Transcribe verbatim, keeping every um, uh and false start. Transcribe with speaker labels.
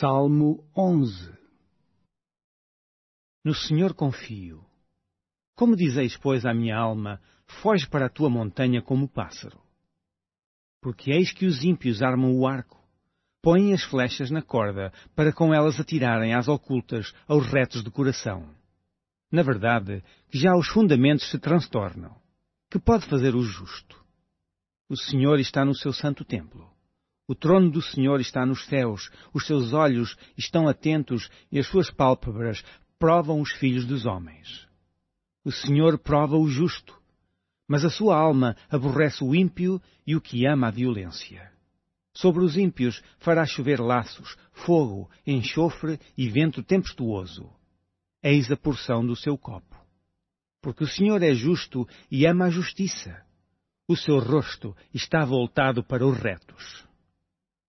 Speaker 1: Salmo onze.
Speaker 2: No Senhor confio. Como dizeis, pois, à minha alma, foge para a tua montanha como o pássaro. Porque eis que os ímpios armam o arco, põem as flechas na corda, para com elas atirarem às ocultas aos retos de coração. Na verdade, que já os fundamentos se transtornam. Que pode fazer o justo? O Senhor está no seu santo templo. O trono do Senhor está nos céus, os seus olhos estão atentos e as suas pálpebras provam os filhos dos homens. O Senhor prova o justo, mas a sua alma aborrece o ímpio e o que ama a violência. Sobre os ímpios fará chover laços, fogo, enxofre e vento tempestuoso. Eis a porção do seu copo. Porque o Senhor é justo e ama a justiça. O seu rosto está voltado para os retos.